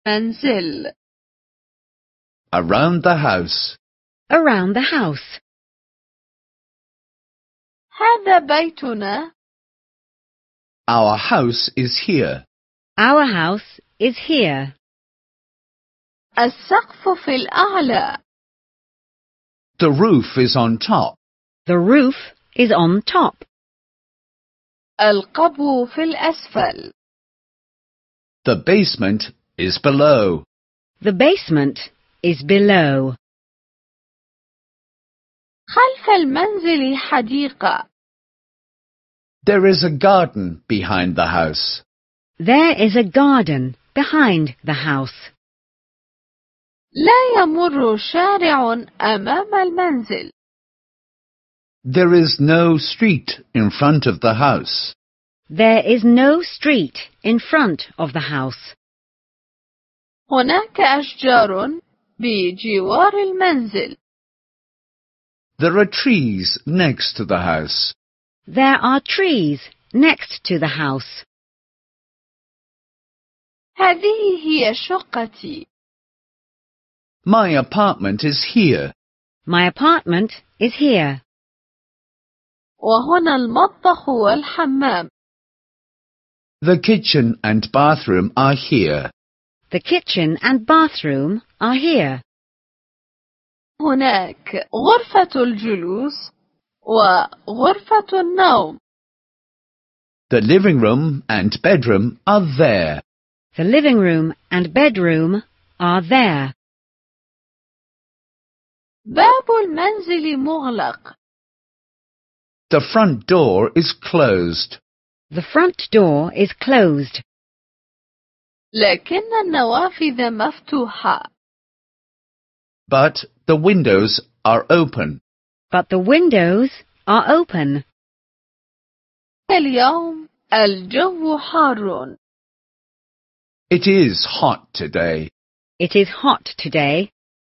المنزل. Around the house. Around the house. هذا بيتنا. Our house is here. Our house is here. السقف في الأعلى. The roof is on top. The roof is on top. القبو في الأسفل. The basement is below. The basement is below. خلف المنزل حديقة. There is a garden behind the house. There is a garden behind the house. لا يمر شارع أمام المنزل. There is no street in front of the house. There is no street in front of the house. هناك أشجار بجوار المنزل. There are trees next to the house. There are trees next to the house. هذه هي شقتي. My apartment is here. My apartment is here. وهنا المطبخ والحمام. The kitchen and bathroom are here. The kitchen and bathroom are here. هناك غرفة الجلوس وغرفة النوم. The living room and bedroom are there. The living room and bedroom are there. باب المنزل مغلق. The front door is closed. The front door is closed. لكن النوافذ مفتوحة. But the windows are open. But the windows are open. اليوم الجو حار. It is hot today. It is hot today.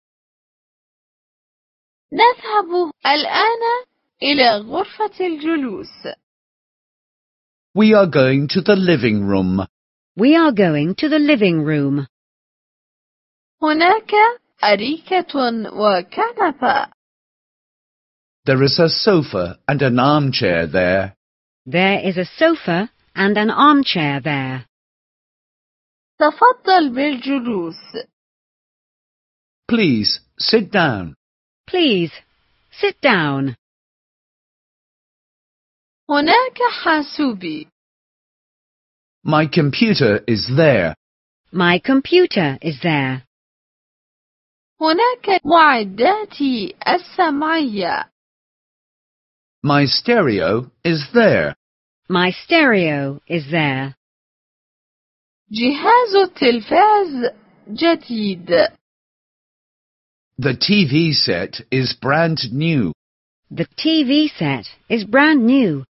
نذهب الآن إلى غرفة الجلوس. We are going to the living room. We are going to the living room. هناك أريكة وكنبة. There is a sofa and an armchair there. There is a sofa and an armchair there. تفضل بالجلوس. Please sit down. Please, sit down. هناك حاسوبي. My computer is there. My computer is there. هناك معداتي السمعية. My stereo is there. My stereo is there. جهاز التلفاز جديد. The TV set is brand new. The TV set is brand new.